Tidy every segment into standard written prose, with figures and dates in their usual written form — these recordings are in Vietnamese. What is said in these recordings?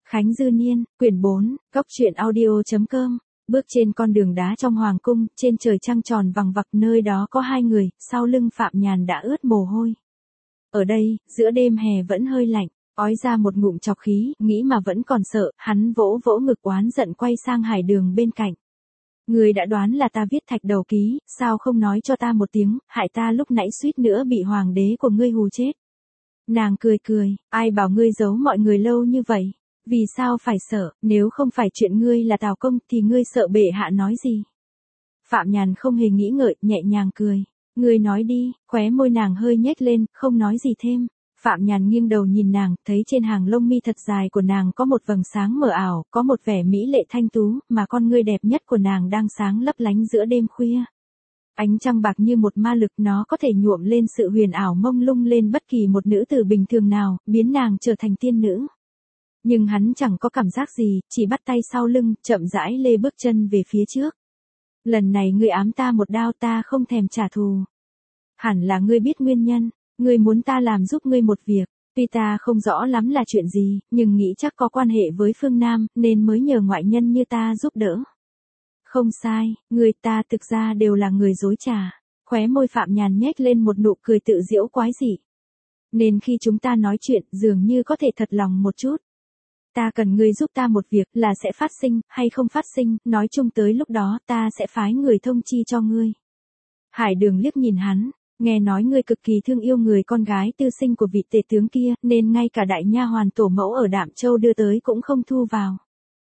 Khánh Dư Niên, quyển 4, Cốc truyện audio.com. Bước trên con đường đá trong hoàng cung, trên trời trăng tròn vằng vặc, nơi đó có hai người, sau lưng Phạm Nhàn đã ướt mồ hôi. Ở đây, giữa đêm hè vẫn hơi lạnh, ói ra một ngụm trọc khí, nghĩ mà vẫn còn sợ, hắn vỗ vỗ ngực oán giận quay sang Hải Đường bên cạnh. Người đã đoán là ta viết thạch đầu ký, sao không nói cho ta một tiếng, hại ta lúc nãy suýt nữa bị hoàng đế của ngươi hù chết. Nàng cười cười, ai bảo ngươi giấu mọi người lâu như vậy? Vì sao phải sợ, nếu không phải chuyện ngươi là Tào Công thì ngươi sợ bệ hạ nói gì? Phạm Nhàn không hề nghĩ ngợi, nhẹ nhàng cười. Ngươi nói đi, khóe môi nàng hơi nhếch lên, không nói gì thêm. Phạm Nhàn nghiêng đầu nhìn nàng, thấy trên hàng lông mi thật dài của nàng có một vầng sáng mờ ảo, có một vẻ mỹ lệ thanh tú, mà con ngươi đẹp nhất của nàng đang sáng lấp lánh giữa đêm khuya. Ánh trăng bạc như một ma lực, nó có thể nhuộm lên sự huyền ảo mông lung lên bất kỳ một nữ tử bình thường nào, biến nàng trở thành tiên nữ. Nhưng hắn chẳng có cảm giác gì, chỉ bắt tay sau lưng, chậm rãi lê bước chân về phía trước. Lần này ngươi ám ta một đao, ta không thèm trả thù. Hẳn là ngươi biết nguyên nhân, ngươi muốn ta làm giúp ngươi một việc, tuy ta không rõ lắm là chuyện gì, nhưng nghĩ chắc có quan hệ với phương Nam, nên mới nhờ ngoại nhân như ta giúp đỡ. Không sai, ngươi ta thực ra đều là người dối trá. Khóe môi Phạm Nhàn nhếch lên một nụ cười tự giễu quái dị. Nên khi chúng ta nói chuyện, dường như có thể thật lòng một chút. Ta cần ngươi giúp ta một việc, là sẽ phát sinh, hay không phát sinh, nói chung tới lúc đó, ta sẽ phái người thông chi cho ngươi. Hải Đường liếc nhìn hắn, nghe nói ngươi cực kỳ thương yêu người con gái tư sinh của vị tể tướng kia, nên ngay cả đại nha hoàn tổ mẫu ở Đạm Châu đưa tới cũng không thu vào.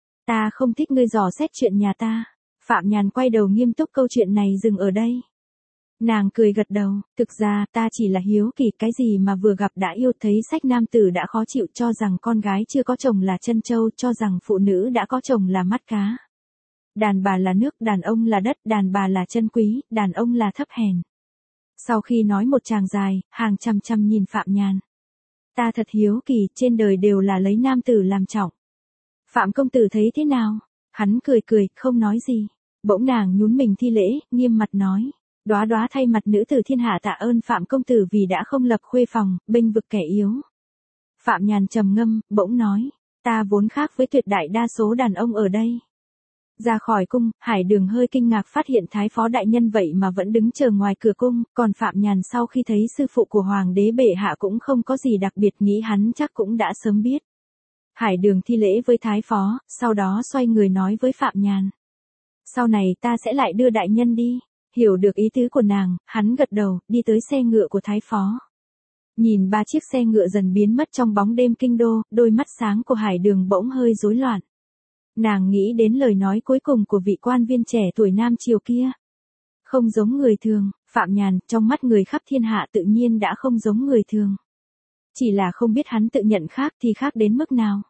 Ta không thích ngươi dò xét chuyện nhà ta. Phạm Nhàn quay đầu nghiêm túc, câu chuyện này dừng ở đây. Nàng cười gật đầu, thực ra ta chỉ là hiếu kỳ, cái gì mà vừa gặp đã yêu, thấy sách nam tử đã khó chịu, cho rằng con gái chưa có chồng là chân châu, cho rằng phụ nữ đã có chồng là mắt cá. Đàn bà là nước, đàn ông là đất, đàn bà là chân quý, đàn ông là thấp hèn. Sau khi nói một tràng dài, hàng chăm chăm nhìn Phạm Nhàn. Ta thật hiếu kỳ, trên đời đều là lấy nam tử làm trọng. Phạm công tử thấy thế nào? Hắn cười cười, không nói gì. Bỗng nàng nhún mình thi lễ, nghiêm mặt nói. Đóa đóa thay mặt nữ tử thiên hạ tạ ơn Phạm công tử vì đã không lập khuê phòng, bênh vực kẻ yếu. Phạm Nhàn trầm ngâm, bỗng nói. Ta vốn khác với tuyệt đại đa số đàn ông ở đây. Ra khỏi cung, Hải Đường hơi kinh ngạc phát hiện thái phó đại nhân vậy mà vẫn đứng chờ ngoài cửa cung, còn Phạm Nhàn sau khi thấy sư phụ của hoàng đế bệ hạ cũng không có gì đặc biệt, nghĩ hắn chắc cũng đã sớm biết. Hải Đường thi lễ với thái phó, sau đó xoay người nói với Phạm Nhàn. Sau này ta sẽ lại đưa đại nhân đi. Hiểu được ý tứ của nàng, hắn gật đầu, đi tới xe ngựa của thái phó. Nhìn ba chiếc xe ngựa dần biến mất trong bóng đêm kinh đô, đôi mắt sáng của Hải Đường bỗng hơi rối loạn. Nàng nghĩ đến lời nói cuối cùng của vị quan viên trẻ tuổi Nam Triều kia. Không giống người thường, Phạm Nhàn, trong mắt người khắp thiên hạ tự nhiên đã không giống người thường. Chỉ là không biết hắn tự nhận khác thì khác đến mức nào.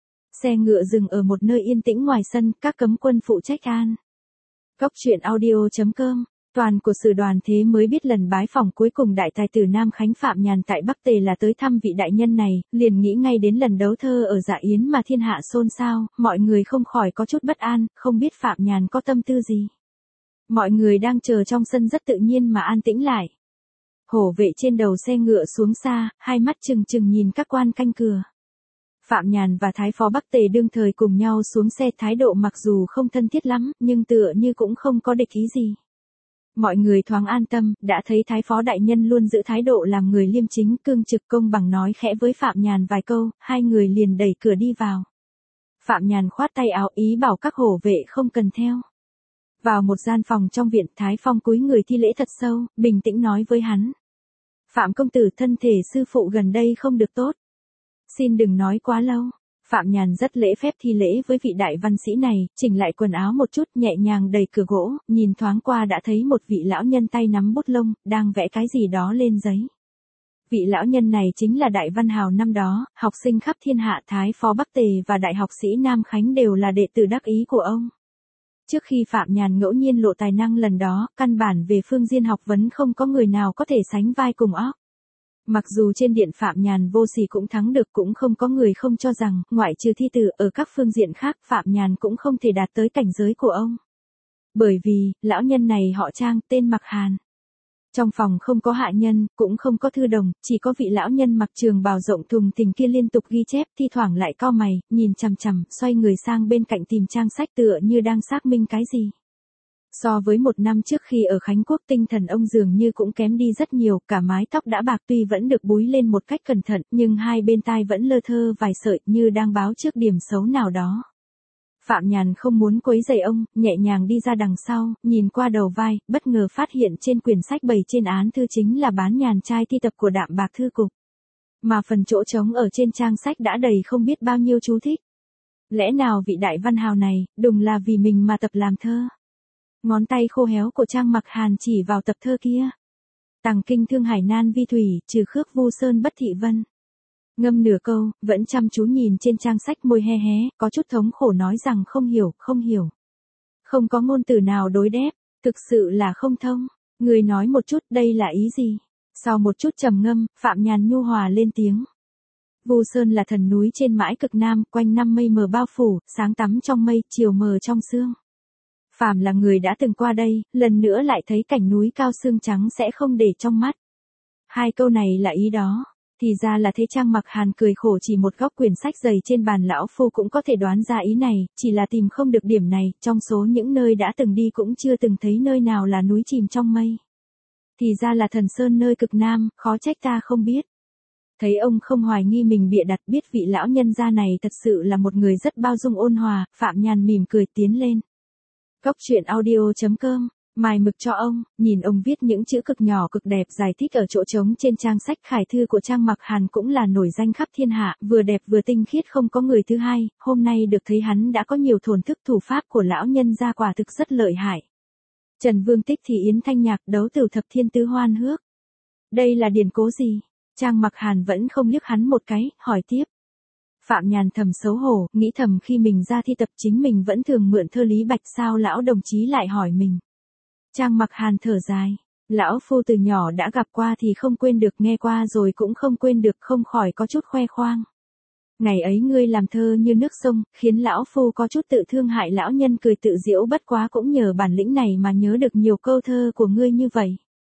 Xe ngựa dừng ở một nơi yên tĩnh ngoài sân, các cấm quân phụ trách an. Cốc truyện audio.com. Toàn của sử đoàn thế mới biết lần bái phỏng cuối cùng đại tài tử Nam Khánh Phạm Nhàn tại Bắc Tề là tới thăm vị đại nhân này, liền nghĩ ngay đến lần đấu thơ ở Dạ Yến mà thiên hạ xôn xao, mọi người không khỏi có chút bất an, không biết Phạm Nhàn có tâm tư gì. Mọi người đang chờ trong sân rất tự nhiên mà an tĩnh lại. Hổ vệ trên đầu xe ngựa xuống xa, hai mắt trừng trừng nhìn các quan canh cửa. Phạm Nhàn và thái phó Bắc Tề đương thời cùng nhau xuống xe, thái độ mặc dù không thân thiết lắm, nhưng tựa như cũng không có địch ý gì. Mọi người thoáng an tâm, đã thấy thái phó đại nhân luôn giữ thái độ làm người liêm chính, cương trực công bằng, nói khẽ với Phạm Nhàn vài câu, hai người liền đẩy cửa đi vào. Phạm Nhàn khoát tay áo ý bảo các hổ vệ không cần theo. Vào một gian phòng trong viện, Thái Phong cúi người thi lễ thật sâu, bình tĩnh nói với hắn. Phạm công tử, thân thể sư phụ gần đây không được tốt. Xin đừng nói quá lâu. Phạm Nhàn rất lễ phép thi lễ với vị đại văn sĩ này, chỉnh lại quần áo một chút, nhẹ nhàng đẩy cửa gỗ, nhìn thoáng qua đã thấy một vị lão nhân tay nắm bút lông, đang vẽ cái gì đó lên giấy. Vị lão nhân này chính là đại văn hào năm đó, học sinh khắp thiên hạ, thái phó Bắc Tề và đại học sĩ Nam Khánh đều là đệ tử đắc ý của ông. Trước khi Phạm Nhàn ngẫu nhiên lộ tài năng lần đó, căn bản về phương diện học vấn không có người nào có thể sánh vai cùng óc. Mặc dù trên điện Phạm Nhàn vô sỉ cũng thắng được, cũng không có người không cho rằng, ngoại trừ thi tử, ở các phương diện khác Phạm Nhàn cũng không thể đạt tới cảnh giới của ông. Bởi vì, lão nhân này họ Trang, tên Mặc Hàn. Trong phòng không có hạ nhân, cũng không có thư đồng, chỉ có vị lão nhân mặc trường bào rộng thùng thình kia liên tục ghi chép, thi thoảng lại cau mày, nhìn chằm chằm, xoay người sang bên cạnh tìm trang sách tựa như đang xác minh cái gì. So với một năm trước khi ở Khánh Quốc, tinh thần ông dường như cũng kém đi rất nhiều, cả mái tóc đã bạc tuy vẫn được búi lên một cách cẩn thận, nhưng hai bên tai vẫn lơ thơ vài sợi như đang báo trước điểm xấu nào đó. Phạm Nhàn không muốn quấy rầy ông, nhẹ nhàng đi ra đằng sau, nhìn qua đầu vai, bất ngờ phát hiện trên quyển sách bày trên án thư chính là bán nhàn trai thi tập của Đạm Bạc Thư Cục. Mà phần chỗ trống ở trên trang sách đã đầy không biết bao nhiêu chú thích. Lẽ nào vị đại văn hào này, đùng là vì mình mà tập làm thơ? Ngón tay khô héo của Trang Mặc Hàn chỉ vào tập thơ kia. Tằng kinh thương hải nan vi thủy, trừ khước vu sơn bất thị vân. Ngâm nửa câu, vẫn chăm chú nhìn trên trang sách, môi hé hé, có chút thống khổ nói rằng không hiểu, không hiểu. Không có ngôn từ nào đối đáp, thực sự là không thông. Người nói một chút, đây là ý gì? Sau một chút trầm ngâm, Phạm Nhàn nhu hòa lên tiếng. Vu Sơn là thần núi trên mãi cực nam, quanh năm mây mờ bao phủ, sáng tắm trong mây, chiều mờ trong sương. Phàm là người đã từng qua đây, lần nữa lại thấy cảnh núi cao sương trắng sẽ không để trong mắt. Hai câu này là ý đó. Thì ra là thế. Trang Mặc Hàn cười khổ, chỉ một góc quyển sách dày trên bàn lão phu cũng có thể đoán ra ý này, chỉ là tìm không được điểm này, trong số những nơi đã từng đi cũng chưa từng thấy nơi nào là núi chìm trong mây. Thì ra là thần sơn nơi cực nam, khó trách ta không biết. Thấy ông không hoài nghi mình bịa đặt, biết vị lão nhân gia này thật sự là một người rất bao dung ôn hòa, Phạm Nhàn mỉm cười tiến lên. Cốc truyện audio.com, mài mực cho ông, nhìn ông viết những chữ cực nhỏ cực đẹp giải thích ở chỗ trống trên trang sách khải thư của Trang Mặc Hàn cũng là nổi danh khắp thiên hạ, vừa đẹp vừa tinh khiết không có người thứ hai, hôm nay được thấy hắn đã có nhiều thổn thức, thủ pháp của lão nhân gia quả thực rất lợi hại. Trần Vương Tích thì Yến Thanh Nhạc, đấu tử thập thiên tứ hoan hước. Đây là điển cố gì? Trang Mặc Hàn vẫn không liếc hắn một cái, hỏi tiếp. Phạm Nhàn thầm xấu hổ, nghĩ thầm khi mình ra thi tập chính mình vẫn thường mượn thơ Lý Bạch, sao lão đồng chí lại hỏi mình. Trang Mặc Hàn thở dài. Lão phu từ nhỏ đã gặp qua thì không quên được, nghe qua rồi cũng không quên được, không khỏi có chút khoe khoang. Ngày ấy ngươi làm thơ như nước sông, khiến lão phu có chút tự thương hại. Lão nhân cười tự giễu, bất quá cũng nhờ bản lĩnh này mà nhớ được nhiều câu thơ của ngươi như vậy.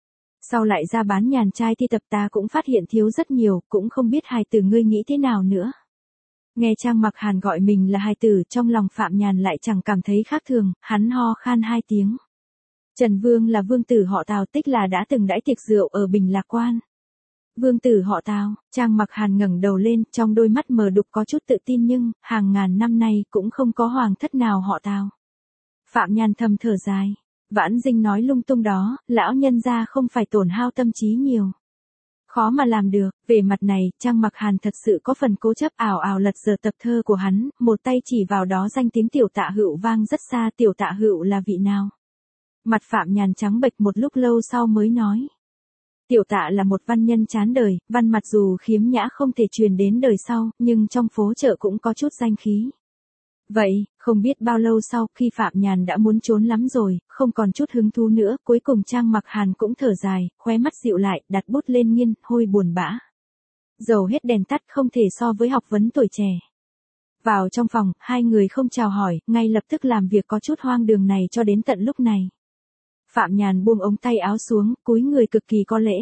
Sau lại ra bán nhàn trai thi tập ta cũng phát hiện thiếu rất nhiều, cũng không biết hài tử ngươi nghĩ thế nào nữa. Nghe Trang Mặc Hàn gọi mình là hài tử, trong lòng Phạm Nhàn lại chẳng cảm thấy khác thường, hắn ho khan hai tiếng. Trần Vương là vương tử họ Tào, Tích là đã từng đãi tiệc rượu ở Bình Lạc Quan. Vương tử họ Tào, Trang Mặc Hàn ngẩng đầu lên, trong đôi mắt mờ đục có chút tự tin, nhưng hàng ngàn năm nay cũng không có hoàng thất nào họ Tào. Phạm Nhàn thầm thở dài. Vãn Dinh nói lung tung đó, lão nhân gia không phải tổn hao tâm trí nhiều. Khó mà làm được. Về mặt này, Trang Mặc Hàn thật sự có phần cố chấp, ảo ảo lật dở tập thơ của hắn, một tay chỉ vào đó danh tiếng Tiểu Tạ Hữu vang rất xa. Tiểu Tạ Hữu là vị nào? Mặt Phạm Nhàn trắng bệch một lúc lâu sau mới nói. Tiểu Tạ là một văn nhân chán đời, văn mặc dù khiếm nhã không thể truyền đến đời sau, nhưng trong phố chợ cũng có chút danh khí. Vậy, không biết bao lâu sau, khi Phạm Nhàn đã muốn trốn lắm rồi, không còn chút hứng thú nữa, cuối cùng Trang Mặc Hàn cũng thở dài, khóe mắt dịu lại, đặt bút lên nghiên, hôi buồn bã. Dầu hết đèn tắt, không thể so với học vấn tuổi trẻ. Vào trong phòng, hai người không chào hỏi, ngay lập tức làm việc có chút hoang đường này cho đến tận lúc này. Phạm Nhàn buông ống tay áo xuống, cúi người cực kỳ có lễ.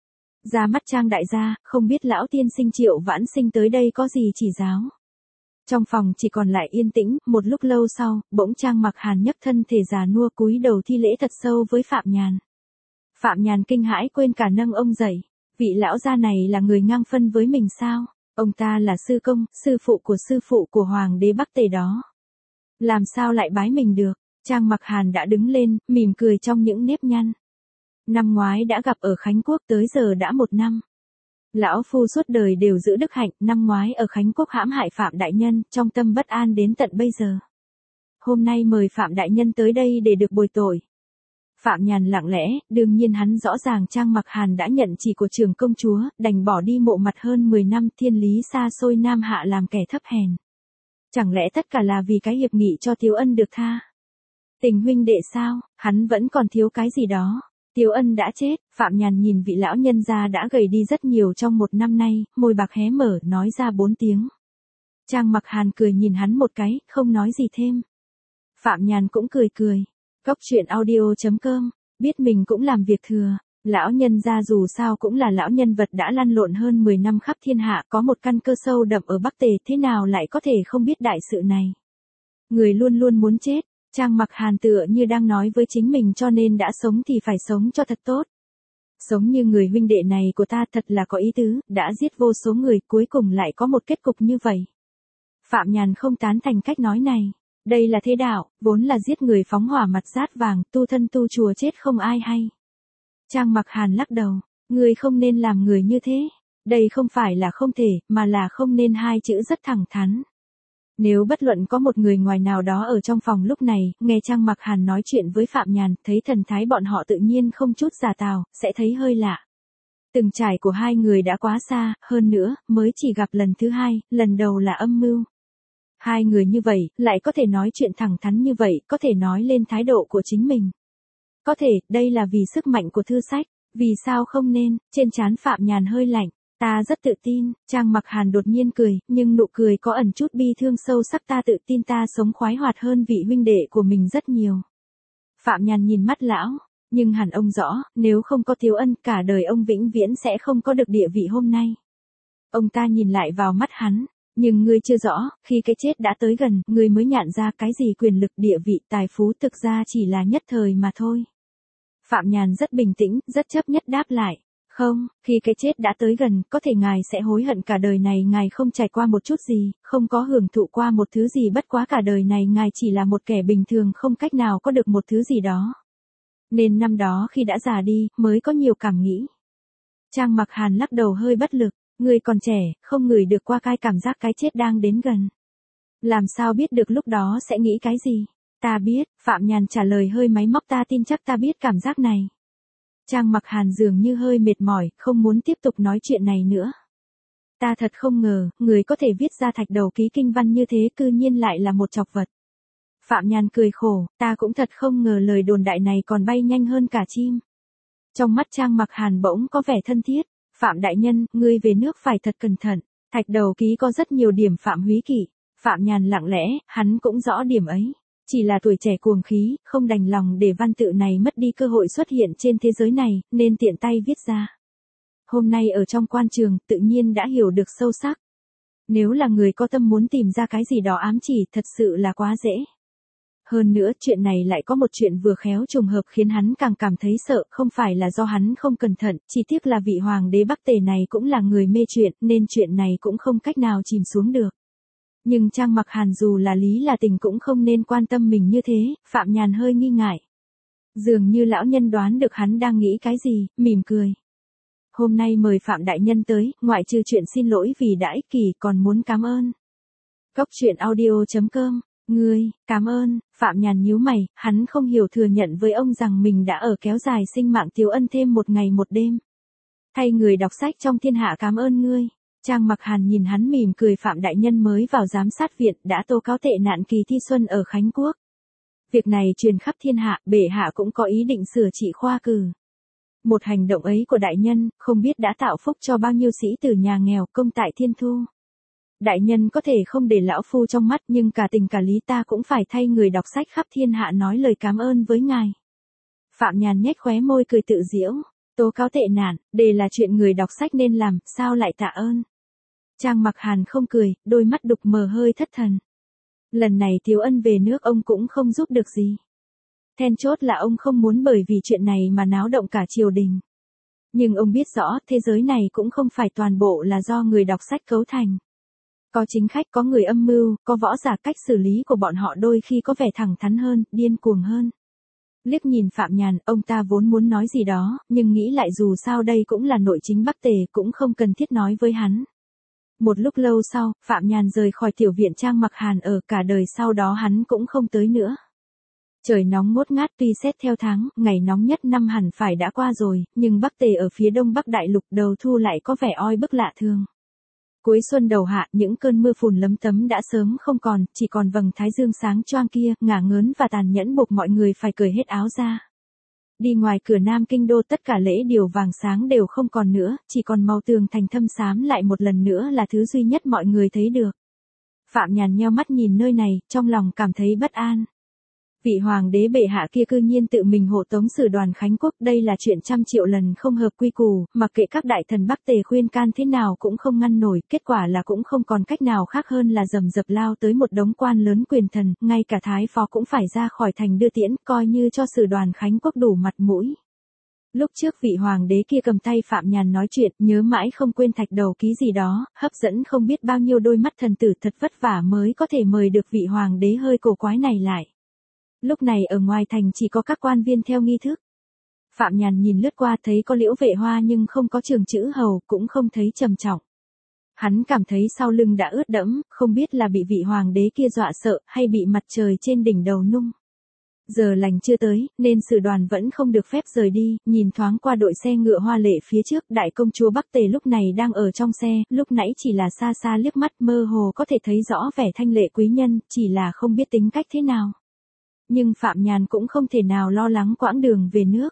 Ra mắt Trang đại gia, không biết lão tiên sinh Triệu Vãn Sinh tới đây có gì chỉ giáo. Trong phòng chỉ còn lại yên tĩnh, một lúc lâu sau, bỗng Trang Mặc Hàn nhấc thân thể già nua cúi đầu thi lễ thật sâu với Phạm Nhàn. Phạm Nhàn kinh hãi quên cả nâng ông dậy. Vị lão gia này là người ngang phân với mình sao? Ông ta là sư công, sư phụ của hoàng đế Bắc Tề đó. Làm sao lại bái mình được? Trang Mặc Hàn đã đứng lên, mỉm cười trong những nếp nhăn. Năm ngoái đã gặp ở Khánh Quốc, tới giờ đã 1 năm. Lão phu suốt đời đều giữ đức hạnh, năm ngoái ở Khánh Quốc hãm hại Phạm đại nhân, trong tâm bất an đến tận bây giờ. Hôm nay mời Phạm đại nhân tới đây để được bồi tội. Phạm Nhàn lặng lẽ, đương nhiên hắn rõ ràng Trang Mặc Hàn đã nhận chỉ của trưởng công chúa, đành bỏ đi mộ mặt hơn 10 năm, thiên lý xa xôi Nam Hạ làm kẻ thấp hèn. Chẳng lẽ tất cả là vì cái hiệp nghị cho Tiếu Ân được tha? Tình huynh đệ sao, hắn vẫn còn thiếu cái gì đó. Tiếu Ân đã chết. Phạm Nhàn nhìn vị lão nhân gia đã gầy đi rất nhiều trong 1 năm nay, môi bạc hé mở, nói ra 4 tiếng. Trang Mặc Hàn cười nhìn hắn một cái, không nói gì thêm. Phạm Nhàn cũng cười cười. Cốc truyện audio.com, biết mình cũng làm việc thừa. Lão nhân gia dù sao cũng là lão nhân vật đã lăn lộn hơn 10 năm khắp thiên hạ, có một căn cơ sâu đậm ở Bắc Tề, thế nào lại có thể không biết đại sự này. Người luôn luôn muốn chết, Trang Mặc Hàn tựa như đang nói với chính mình, cho nên đã sống thì phải sống cho thật tốt. Sống như người huynh đệ này của ta thật là có ý tứ, đã giết vô số người, cuối cùng lại có một kết cục như vậy. Phạm Nhàn không tán thành cách nói này. Đây là thế đạo, vốn là giết người phóng hỏa mặt rát vàng, tu thân tu chùa chết không ai hay. Trang Mặc Hàn lắc đầu, người không nên làm người như thế. Đây không phải là không thể, mà là không nên, hai chữ rất thẳng thắn. Nếu bất luận có một người ngoài nào đó ở trong phòng lúc này, nghe Trang Mặc Hàn nói chuyện với Phạm Nhàn, thấy thần thái bọn họ tự nhiên không chút giả tào, sẽ thấy hơi lạ. Từng trải của hai người đã quá xa, hơn nữa, mới chỉ gặp lần thứ hai, lần đầu là âm mưu. Hai người như vậy, lại có thể nói chuyện thẳng thắn như vậy, có thể nói lên thái độ của chính mình. Có thể, đây là vì sức mạnh của thư sách, vì sao không nên, trên trán Phạm Nhàn hơi lạnh. Ta rất tự tin, Trang Mặc Hàn đột nhiên cười, nhưng nụ cười có ẩn chút bi thương sâu sắc, ta tự tin ta sống khoái hoạt hơn vị huynh đệ của mình rất nhiều. Phạm Nhàn nhìn mắt lão, nhưng hẳn ông rõ, nếu không có Tiếu Ân, cả đời ông vĩnh viễn sẽ không có được địa vị hôm nay. Ông ta nhìn lại vào mắt hắn, nhưng ngươi chưa rõ, khi cái chết đã tới gần, ngươi mới nhận ra cái gì quyền lực, địa vị, tài phú thực ra chỉ là nhất thời mà thôi. Phạm Nhàn rất bình tĩnh, rất chấp nhất đáp lại. Không, khi cái chết đã tới gần, có thể ngài sẽ hối hận cả đời này ngài không trải qua một chút gì, không có hưởng thụ qua một thứ gì, bất quá cả đời này ngài chỉ là một kẻ bình thường không cách nào có được một thứ gì đó. Nên năm đó khi đã già đi, mới có nhiều cảm nghĩ. Trang Mặc Hàn lắc đầu hơi bất lực, người còn trẻ, không ngửi được qua cái cảm giác cái chết đang đến gần. Làm sao biết được lúc đó sẽ nghĩ cái gì? Ta biết, Phạm Nhàn trả lời hơi máy móc, ta tin chắc ta biết cảm giác này. Trang Mặc Hàn dường như hơi mệt mỏi, không muốn tiếp tục nói chuyện này nữa. Ta thật không ngờ, người có thể viết ra thạch đầu ký kinh văn như thế cư nhiên lại là một chọc vật. Phạm Nhàn cười khổ, ta cũng thật không ngờ lời đồn đại này còn bay nhanh hơn cả chim. Trong mắt Trang Mặc Hàn bỗng có vẻ thân thiết, Phạm đại nhân, ngươi về nước phải thật cẩn thận, thạch đầu ký có rất nhiều điểm phạm húy kỵ. Phạm Nhàn lặng lẽ, hắn cũng rõ điểm ấy. Chỉ là tuổi trẻ cuồng khí, không đành lòng để văn tự này mất đi cơ hội xuất hiện trên thế giới này, nên tiện tay viết ra. Hôm nay ở trong quan trường, tự nhiên đã hiểu được sâu sắc. Nếu là người có tâm muốn tìm ra cái gì đó ám chỉ, thật sự là quá dễ. Hơn nữa, chuyện này lại có một chuyện vừa khéo trùng hợp khiến hắn càng cảm thấy sợ, không phải là do hắn không cẩn thận, chỉ tiếc là vị hoàng đế Bắc Tề này cũng là người mê chuyện, nên chuyện này cũng không cách nào chìm xuống được. Nhưng Trang Mặc Hàn dù là lý là tình cũng không nên quan tâm mình như thế, Phạm Nhàn hơi nghi ngại. Dường như lão nhân đoán được hắn đang nghĩ cái gì, mỉm cười. Hôm nay mời Phạm đại nhân tới, ngoại trừ chuyện xin lỗi vì đã ích kỷ còn muốn cảm ơn. Cốc truyện audio.com, ngươi, cảm ơn, Phạm Nhàn nhíu mày, hắn không hiểu thừa nhận với ông rằng mình đã ở kéo dài sinh mạng Tiếu Ân thêm một ngày một đêm. Thay người đọc sách trong thiên hạ cảm ơn ngươi. Trang Mặc Hàn nhìn hắn mỉm cười, Phạm đại nhân mới vào giám sát viện đã tố cáo tệ nạn kỳ thi xuân ở Khánh Quốc. Việc này truyền khắp thiên hạ, bệ hạ cũng có ý định sửa trị khoa cử. Một hành động ấy của đại nhân, không biết đã tạo phúc cho bao nhiêu sĩ tử nhà nghèo công tại Thiên Thu. Đại nhân có thể không để lão phu trong mắt, nhưng cả tình cả lý ta cũng phải thay người đọc sách khắp thiên hạ nói lời cảm ơn với ngài. Phạm Nhàn nhếch khóe môi cười tự giễu, tố cáo tệ nạn, đây là chuyện người đọc sách nên làm, sao lại tạ ơn. Trang Mặc Hàn không cười, đôi mắt đục mờ hơi thất thần. Lần này Tiếu Ân về nước ông cũng không giúp được gì. Then chốt là ông không muốn bởi vì chuyện này mà náo động cả triều đình. Nhưng ông biết rõ thế giới này cũng không phải toàn bộ là do người đọc sách cấu thành. Có chính khách, có người âm mưu, có võ giả, cách xử lý của bọn họ đôi khi có vẻ thẳng thắn hơn, điên cuồng hơn. Liếc nhìn Phạm Nhàn, ông ta vốn muốn nói gì đó, nhưng nghĩ lại dù sao đây cũng là nội chính Bắc Tề, cũng không cần thiết nói với hắn. Một lúc lâu sau, Phạm Nhàn rời khỏi tiểu viện Trang Mặc Hàn ở, cả đời sau đó hắn cũng không tới nữa. Trời nóng ngốt ngát, tuy xét theo tháng, ngày nóng nhất năm hẳn phải đã qua rồi, nhưng Bắc Tề ở phía đông Bắc Đại Lục đầu thu lại có vẻ oi bức lạ thường. Cuối xuân đầu hạ, những cơn mưa phùn lấm tấm đã sớm không còn, chỉ còn vầng thái dương sáng choang kia, ngả ngớn và tàn nhẫn buộc mọi người phải cởi hết áo ra. Đi ngoài cửa Nam Kinh Đô, tất cả lễ điều vàng sáng đều không còn nữa, chỉ còn màu tường thành thâm xám lại một lần nữa là thứ duy nhất mọi người thấy được. Phạm Nhàn nheo mắt nhìn nơi này, trong lòng cảm thấy bất an. Vị hoàng đế bệ hạ kia cư nhiên tự mình hộ tống Sử Đoàn Khánh Quốc, đây là chuyện trăm triệu lần không hợp quy củ, mặc kệ các đại thần Bắc Tề khuyên can thế nào cũng không ngăn nổi, kết quả là cũng không còn cách nào khác hơn là rầm rập lao tới một đống quan lớn quyền thần, ngay cả thái phó cũng phải ra khỏi thành đưa tiễn, coi như cho Sử Đoàn Khánh Quốc đủ mặt mũi. Lúc trước vị hoàng đế kia cầm tay Phạm Nhàn nói chuyện, nhớ mãi không quên thạch đầu ký gì đó, hấp dẫn không biết bao nhiêu đôi mắt thần tử, thật vất vả mới có thể mời được vị hoàng đế hơi cổ quái này lại. Lúc này ở ngoài thành chỉ có các quan viên theo nghi thức. Phạm Nhàn nhìn lướt qua thấy có Liễu Vệ Hoa nhưng không có Trường Chữ Hầu, cũng không thấy trầm trọng. Hắn cảm thấy sau lưng đã ướt đẫm, không biết là bị vị hoàng đế kia dọa sợ, hay bị mặt trời trên đỉnh đầu nung. Giờ lành chưa tới, nên Sử Đoàn vẫn không được phép rời đi, nhìn thoáng qua đội xe ngựa hoa lệ phía trước, đại công chúa Bắc Tề lúc này đang ở trong xe, lúc nãy chỉ là xa xa liếc mắt mơ hồ có thể thấy rõ vẻ thanh lệ quý nhân, chỉ là không biết tính cách thế nào. Nhưng Phạm Nhàn cũng không thể nào lo lắng quãng đường về nước.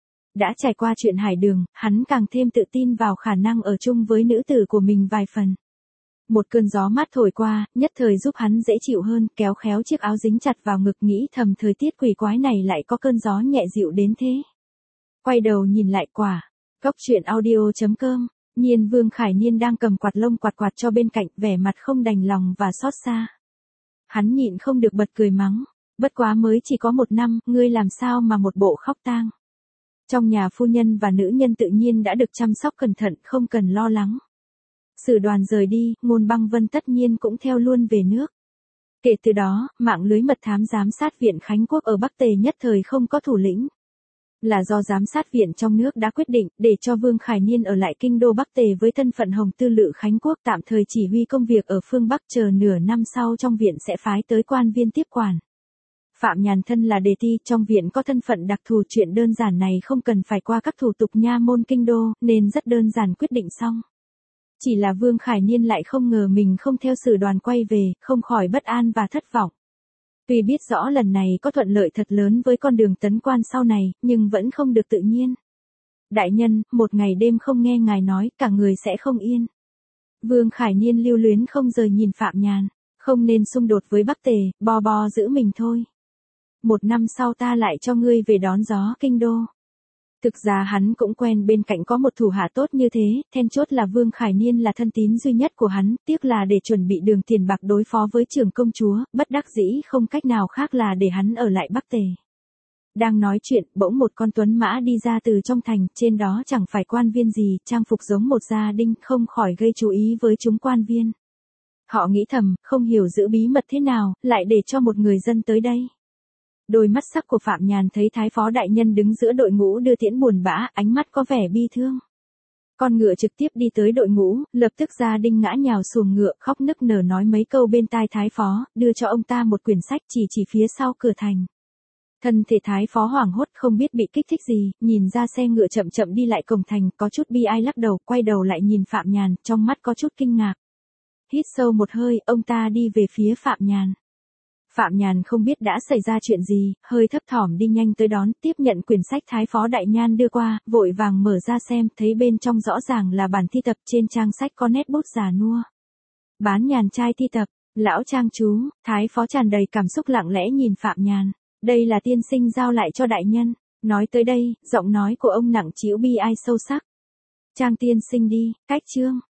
Đã trải qua chuyện hải đường, hắn càng thêm tự tin vào khả năng ở chung với nữ tử của mình vài phần. Một cơn gió mát thổi qua, nhất thời giúp hắn dễ chịu hơn, kéo khéo chiếc áo dính chặt vào ngực, nghĩ thầm thời tiết quỷ quái này lại có cơn gió nhẹ dịu đến thế. Quay đầu nhìn lại quả. Góc truyện audio.com. Nhiên Vương Khải Niên đang cầm quạt lông quạt cho bên cạnh, vẻ mặt không đành lòng và xót xa. Hắn nhịn không được bật cười mắng. Bất quá mới chỉ có 1 năm, ngươi làm sao mà một bộ khóc tang. Trong nhà phu nhân và nữ nhân tự nhiên đã được chăm sóc cẩn thận, không cần lo lắng. Sử Đoàn rời đi, Ngôn Băng Vân tất nhiên cũng theo luôn về nước. Kể từ đó, mạng lưới mật thám giám sát viện Khánh Quốc ở Bắc Tề nhất thời không có thủ lĩnh. Là do giám sát viện trong nước đã quyết định, để cho Vương Khải Niên ở lại kinh đô Bắc Tề với thân phận Hồng Tư Lự Khánh Quốc, tạm thời chỉ huy công việc ở phương Bắc, chờ nửa năm sau trong viện sẽ phái tới quan viên tiếp quản. Phạm Nhàn thân là đề ti, trong viện có thân phận đặc thù, chuyện đơn giản này không cần phải qua các thủ tục nha môn kinh đô, nên rất đơn giản quyết định xong. Chỉ là Vương Khải Niên lại không ngờ mình không theo Sử Đoàn quay về, không khỏi bất an và thất vọng. Tuy biết rõ lần này có thuận lợi thật lớn với con đường tấn quan sau này, nhưng vẫn không được tự nhiên. Đại nhân, một ngày đêm không nghe ngài nói, cả người sẽ không yên. Vương Khải Niên lưu luyến không rời nhìn Phạm Nhàn, không nên xung đột với Bắc Tề, bo giữ mình thôi. 1 năm sau ta lại cho ngươi về đón gió kinh đô. Thực ra hắn cũng quen bên cạnh có một thủ hạ tốt như thế, then chốt là Vương Khải Niên là thân tín duy nhất của hắn, tiếc là để chuẩn bị đường tiền bạc đối phó với trưởng công chúa, bất đắc dĩ không cách nào khác là để hắn ở lại Bắc Tề. Đang nói chuyện, bỗng một con tuấn mã đi ra từ trong thành, trên đó chẳng phải quan viên gì, trang phục giống một gia đình, không khỏi gây chú ý với chúng quan viên. Họ nghĩ thầm, không hiểu giữ bí mật thế nào, lại để cho một người dân tới đây. Đôi mắt sắc của Phạm Nhàn thấy thái phó đại nhân đứng giữa đội ngũ đưa tiễn buồn bã, ánh mắt có vẻ bi thương. Con ngựa trực tiếp đi tới đội ngũ, lập tức gia đình ngã nhào xuồng ngựa, khóc nức nở nói mấy câu bên tai thái phó, đưa cho ông ta một quyển sách, chỉ phía sau cửa thành. Thân thể thái phó hoảng hốt không biết bị kích thích gì, nhìn ra xe ngựa chậm đi lại cổng thành, có chút bi ai lắc đầu, quay đầu lại nhìn Phạm Nhàn, trong mắt có chút kinh ngạc. Hít sâu một hơi, ông ta đi về phía Phạm Nhàn. Phạm Nhàn không biết đã xảy ra chuyện gì, hơi thấp thỏm đi nhanh tới đón, tiếp nhận quyển sách thái phó đại nhan đưa qua, vội vàng mở ra xem, thấy bên trong rõ ràng là bản thi tập, trên trang sách có nét bút già nua. Bán Nhàn trai thi tập, lão trang chú, thái phó tràn đầy cảm xúc lặng lẽ nhìn Phạm Nhàn. Đây là tiên sinh giao lại cho đại nhân. Nói tới đây, giọng nói của ông nặng trĩu bi ai sâu sắc. Trang tiên sinh đi, cách chương.